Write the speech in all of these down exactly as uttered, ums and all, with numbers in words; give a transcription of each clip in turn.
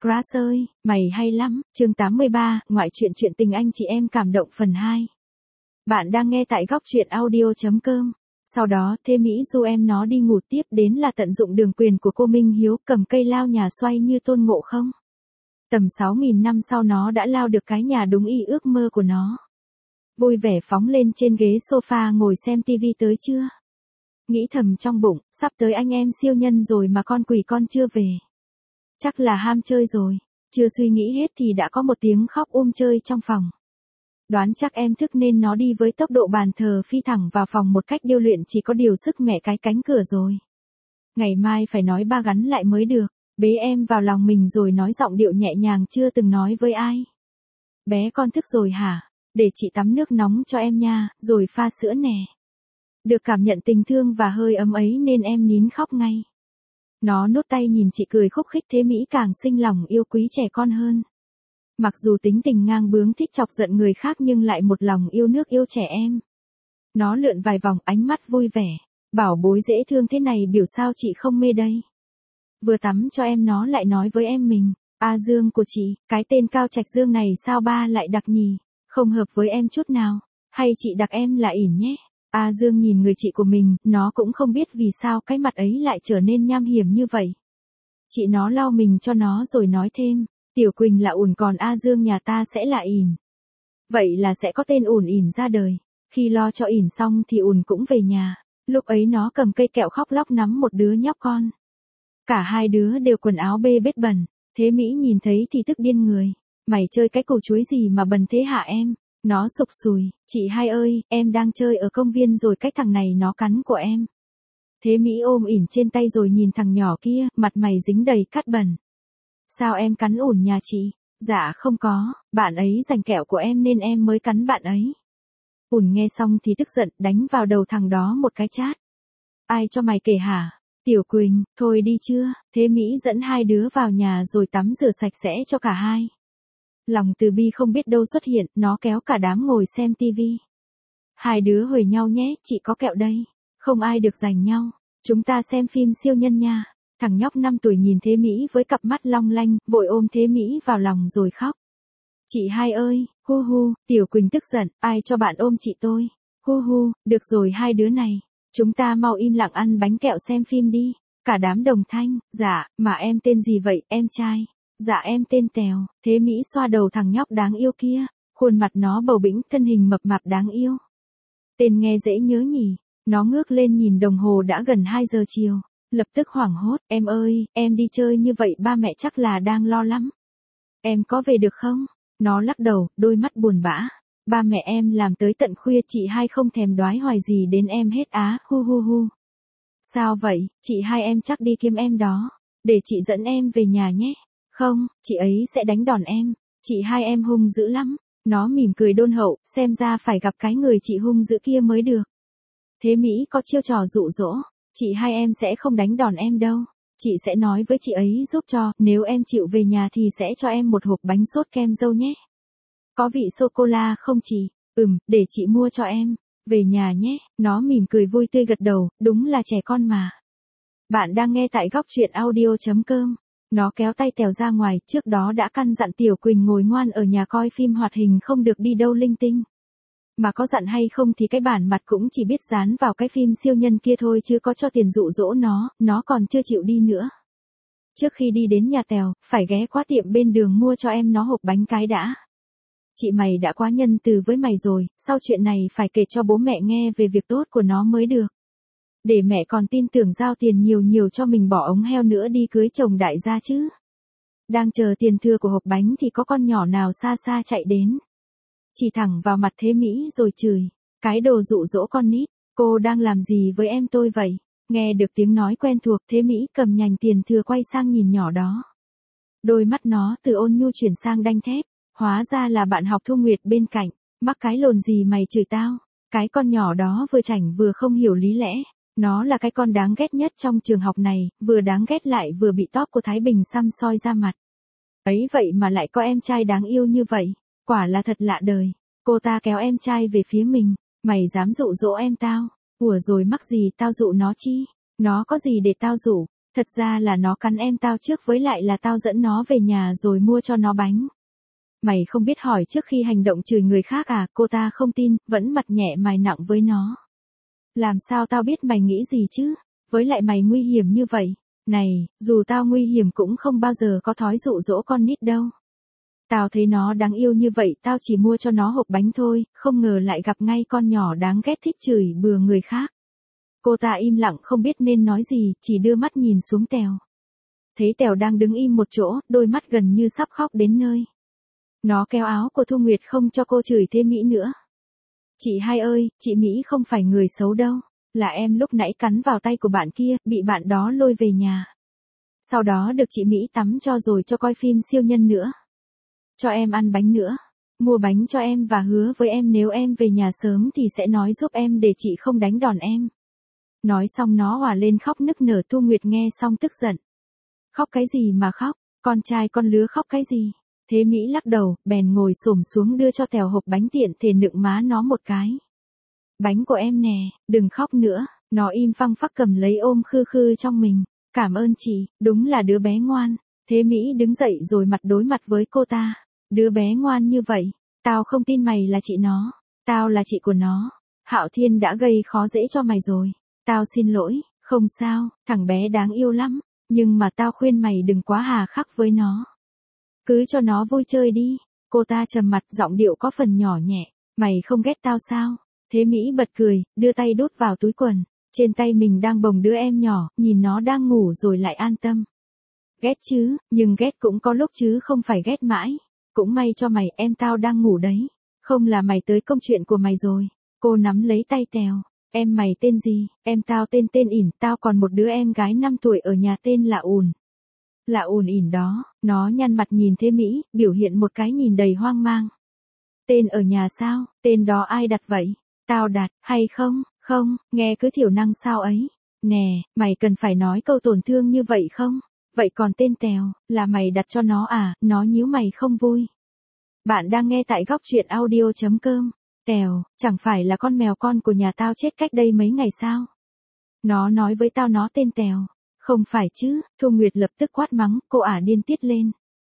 Crush ơi, mày hay lắm, chương tám mươi ba, ngoại truyện chuyện tình anh chị em cảm động phần hai. Bạn đang nghe tại góc truyện audio.com. Sau đó, Thế Mỹ du em nó đi ngủ tiếp, đến là tận dụng đường quyền của cô Minh Hiếu, cầm cây lao nhà xoay như Tôn Ngộ Không. Tầm sáu nghìn năm sau nó đã lao được cái nhà đúng y ước mơ của nó. Vui vẻ phóng lên trên ghế sofa ngồi xem tivi tới chưa? Nghĩ thầm trong bụng, sắp tới anh em siêu nhân rồi mà con quỷ con chưa về. Chắc là ham chơi rồi. Chưa suy nghĩ hết thì đã có một tiếng khóc um chơi trong phòng. Đoán chắc em thức nên nó đi với tốc độ bàn thờ phi thẳng vào phòng một cách điêu luyện, chỉ có điều sức mẹ cái cánh cửa rồi. Ngày mai phải nói ba gắn lại mới được. Bế em vào lòng mình rồi nói giọng điệu nhẹ nhàng chưa từng nói với ai. Bé con thức rồi hả? Để chị tắm nước nóng cho em nha, rồi pha sữa nè. Được cảm nhận tình thương và hơi ấm ấy nên em nín khóc ngay. Nó nốt tay nhìn chị cười khúc khích, Thế Mỹ càng sinh lòng yêu quý trẻ con hơn. Mặc dù tính tình ngang bướng thích chọc giận người khác nhưng lại một lòng yêu nước yêu trẻ em. Nó lượn vài vòng, ánh mắt vui vẻ. Bảo bối dễ thương thế này biểu sao chị không mê đây. Vừa tắm cho em nó lại nói với em mình. A Dương của chị, cái tên Cao Trạch Dương này sao ba lại đặt nhỉ? Không hợp với em chút nào. Hay chị đặt em là ỉn nhé. A Dương nhìn người chị của mình, nó cũng không biết vì sao cái mặt ấy lại trở nên nham hiểm như vậy. Chị nó lau mình cho nó rồi nói thêm, Tiểu Quỳnh là ủn còn A Dương nhà ta sẽ là ỉn. Vậy là sẽ có tên ủn ỉn ra đời. Khi lo cho ỉn xong thì ủn cũng về nhà. Lúc ấy nó cầm cây kẹo khóc lóc nắm một đứa nhóc con. Cả hai đứa đều quần áo bê bết bẩn. Thế Mỹ nhìn thấy thì tức điên người. Mày chơi cái củ chuối gì mà bẩn thế hả em? Nó sục sùi, chị hai ơi, em đang chơi ở công viên rồi cách thằng này nó cắn của em. Thế Mỹ ôm ỉn trên tay rồi nhìn thằng nhỏ kia, mặt mày dính đầy cát bẩn. Sao em cắn ủn nhà chị? Dạ không có, bạn ấy giành kẹo của em nên em mới cắn bạn ấy. Ủn nghe xong thì tức giận, đánh vào đầu thằng đó một cái chát. Ai cho mày kể hả? Tiểu Quỳnh, thôi đi chưa? Thế Mỹ dẫn hai đứa vào nhà rồi tắm rửa sạch sẽ cho cả hai. Lòng từ bi không biết đâu xuất hiện, nó kéo cả đám ngồi xem tivi. Hai đứa huề nhau nhé, chị có kẹo đây. Không ai được giành nhau. Chúng ta xem phim siêu nhân nha. Thằng nhóc năm tuổi nhìn Thế Mỹ với cặp mắt long lanh, vội ôm Thế Mỹ vào lòng rồi khóc. Chị hai ơi, hu hu, Tiểu Quỳnh tức giận, ai cho bạn ôm chị tôi. Hu hu, được rồi hai đứa này. Chúng ta mau im lặng ăn bánh kẹo xem phim đi. Cả đám đồng thanh, dạ, mà em tên gì vậy, em trai? Dạ em tên Tèo. Thế Mỹ xoa đầu thằng nhóc đáng yêu kia. Khuôn mặt nó bầu bĩnh, thân hình mập mạp đáng yêu. Tên nghe dễ nhớ nhỉ. Nó ngước lên nhìn đồng hồ đã gần hai giờ chiều. Lập tức hoảng hốt. Em ơi, em đi chơi như vậy ba mẹ chắc là đang lo lắm. Em có về được không? Nó lắc đầu, đôi mắt buồn bã. Ba mẹ em làm tới tận khuya, chị hai không thèm đoái hoài gì đến em hết á, hu hu hu. Sao vậy, chị hai em chắc đi kiếm em đó. Để chị dẫn em về nhà nhé. Không, chị ấy sẽ đánh đòn em. Chị hai em hung dữ lắm. Nó mỉm cười đôn hậu, xem ra phải gặp cái người chị hung dữ kia mới được. Thế Mỹ có chiêu trò dụ dỗ. Chị hai em sẽ không đánh đòn em đâu. Chị sẽ nói với chị ấy giúp cho, nếu em chịu về nhà thì sẽ cho em một hộp bánh sốt kem dâu nhé. Có vị sô-cô-la không chị? Ừm, để chị mua cho em. Về nhà nhé. Nó mỉm cười vui tươi gật đầu, đúng là trẻ con mà. Bạn đang nghe tại góc truyện audio.com. Nó kéo tay Tèo ra ngoài, trước đó đã căn dặn Tiểu Quỳnh ngồi ngoan ở nhà coi phim hoạt hình, không được đi đâu linh tinh. Mà có dặn hay không thì cái bản mặt cũng chỉ biết dán vào cái phim siêu nhân kia thôi chứ có cho tiền dụ dỗ nó, nó còn chưa chịu đi nữa. Trước khi đi đến nhà Tèo, phải ghé qua tiệm bên đường mua cho em nó hộp bánh cái đã. Chị mày đã quá nhân từ với mày rồi, sau chuyện này phải kể cho bố mẹ nghe về việc tốt của nó mới được. Để mẹ còn tin tưởng giao tiền nhiều nhiều cho mình bỏ ống heo nữa đi cưới chồng đại gia chứ. Đang chờ tiền thừa của hộp bánh thì có con nhỏ nào xa xa chạy đến. Chỉ thẳng vào mặt Thế Mỹ rồi chửi. Cái đồ dụ dỗ con nít, cô đang làm gì với em tôi vậy? Nghe được tiếng nói quen thuộc, Thế Mỹ cầm nhành tiền thừa quay sang nhìn nhỏ đó. Đôi mắt nó từ ôn nhu chuyển sang đanh thép. Hóa ra là bạn học Thu Nguyệt bên cạnh. Mắc cái lồn gì mày chửi tao? Cái con nhỏ đó vừa chảnh vừa không hiểu lý lẽ. Nó là cái con đáng ghét nhất trong trường học này, vừa đáng ghét lại vừa bị top của Thái Bình xăm soi ra mặt. Ấy vậy mà lại có em trai đáng yêu như vậy, quả là thật lạ đời. Cô ta kéo em trai về phía mình, mày dám dụ dỗ em tao, ủa rồi mắc gì tao dụ nó chi, nó có gì để tao dụ, Thật ra là nó cắn em tao trước, với lại là tao dẫn nó về nhà rồi mua cho nó bánh. Mày không biết hỏi trước khi hành động chửi người khác à? Cô ta không tin, vẫn mặt nhẹ mày nặng với nó. Làm sao tao biết mày nghĩ gì chứ? Với lại mày nguy hiểm như vậy. Này, dù tao nguy hiểm cũng không bao giờ có thói dụ dỗ con nít đâu. Tao thấy nó đáng yêu như vậy, tao chỉ mua cho nó hộp bánh thôi, không ngờ lại gặp ngay con nhỏ đáng ghét thích chửi bừa người khác. Cô ta im lặng không biết nên nói gì, chỉ đưa mắt nhìn xuống Tèo. Thấy Tèo đang đứng im một chỗ, đôi mắt gần như sắp khóc đến nơi. Nó kéo áo của Thu Nguyệt không cho cô chửi thêm Mỹ nữa. Chị hai ơi, chị Mỹ không phải người xấu đâu. Là em lúc nãy cắn vào tay của bạn kia, bị bạn đó lôi về nhà. Sau đó được chị Mỹ tắm cho rồi cho coi phim siêu nhân nữa. Cho em ăn bánh nữa. Mua bánh cho em và hứa với em nếu em về nhà sớm thì sẽ nói giúp em để chị không đánh đòn em. Nói xong nó òa lên khóc nức nở. Thu Nguyệt nghe xong tức giận. Khóc cái gì mà khóc, con trai con lứa khóc cái gì. Thế Mỹ lắc đầu, bèn ngồi xổm xuống đưa cho Tèo hộp bánh tiện thể nựng má nó một cái. Bánh của em nè, đừng khóc nữa. Nó im phăng phắc cầm lấy ôm khư khư trong mình. Cảm ơn chị, đúng là đứa bé ngoan. Thế Mỹ đứng dậy rồi mặt đối mặt với cô ta. Đứa bé ngoan như vậy, tao không tin mày là chị nó. Tao là chị của nó. Hạo Thiên đã gây khó dễ cho mày rồi. Tao xin lỗi, không sao, thằng bé đáng yêu lắm. Nhưng mà tao khuyên mày đừng quá hà khắc với nó. Cứ cho nó vui chơi đi. Cô ta trầm mặt, giọng điệu có phần nhỏ nhẹ. Mày không ghét tao sao? Thế Mỹ bật cười, đưa tay đút vào túi quần. Trên tay mình đang bồng đứa em nhỏ, nhìn nó đang ngủ rồi lại an tâm. Ghét chứ, nhưng ghét cũng có lúc chứ không phải ghét mãi. Cũng may cho mày, em tao đang ngủ đấy. Không là mày tới công chuyện của mày rồi. Cô nắm lấy tay Tèo. Em mày tên gì? Em tao tên tên ỉn, tao còn một đứa em gái năm tuổi ở nhà tên là ùn. Là ùn ỉn đó. Nó nhăn mặt nhìn Thế Mỹ, biểu hiện một cái nhìn đầy hoang mang. Tên ở nhà sao? Tên đó ai đặt vậy? Tao đặt, hay không? Không, nghe cứ thiểu năng sao ấy. Nè, mày cần phải nói câu tổn thương như vậy không? Vậy còn tên Tèo, là mày đặt cho nó à? Nó nhíu mày không vui. Bạn đang nghe tại góc truyện audio chấm com. Tèo, chẳng phải là con mèo con của nhà tao chết cách đây mấy ngày sao? Nó nói với tao nó tên Tèo. Không phải chứ, Thu Nguyệt lập tức quát mắng, cô ả điên tiết lên.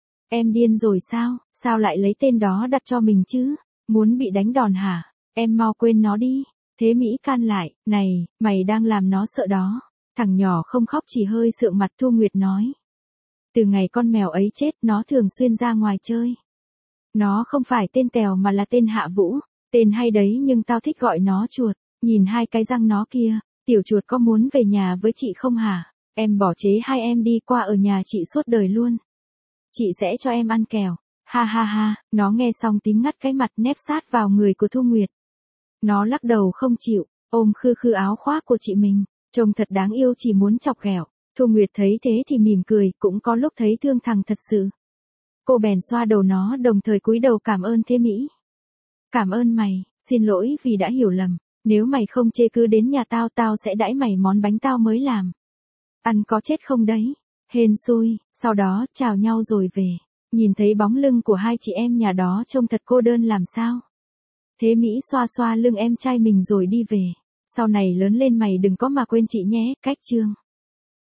Em điên rồi sao? Sao lại lấy tên đó đặt cho mình chứ? Muốn bị đánh đòn hả? Em mau quên nó đi. Thế Mỹ can lại, này, mày đang làm nó sợ đó. Thằng nhỏ không khóc chỉ hơi sượng mặt. Thu Nguyệt nói. Từ ngày con mèo ấy chết, nó thường xuyên ra ngoài chơi. Nó không phải tên Tèo mà là tên Hạ Vũ. Tên hay đấy nhưng tao thích gọi nó chuột. Nhìn hai cái răng nó kia. Tiểu chuột có muốn về nhà với chị không hả? Em bỏ chế hai em đi qua ở nhà chị suốt đời luôn. Chị sẽ cho em ăn kẹo. Ha ha ha, nó nghe xong tím ngắt cái mặt nép sát vào người của Thu Nguyệt. Nó lắc đầu không chịu, ôm khư khư áo khoác của chị mình. Trông thật đáng yêu, chỉ muốn chọc ghẹo. Thu Nguyệt thấy thế thì mỉm cười, cũng có lúc thấy thương thằng thật sự. Cô bèn xoa đầu nó đồng thời cúi đầu cảm ơn Thế Mỹ. Cảm ơn mày, xin lỗi vì đã hiểu lầm. Nếu mày không chê cứ đến nhà tao, tao sẽ đãi mày món bánh tao mới làm. Ăn có chết không đấy? Hên xui, sau đó chào nhau rồi về. Nhìn thấy bóng lưng của hai chị em nhà đó trông thật cô đơn làm sao. Thế Mỹ xoa xoa lưng em trai mình rồi đi về. Sau này lớn lên mày đừng có mà quên chị nhé. Cách chương.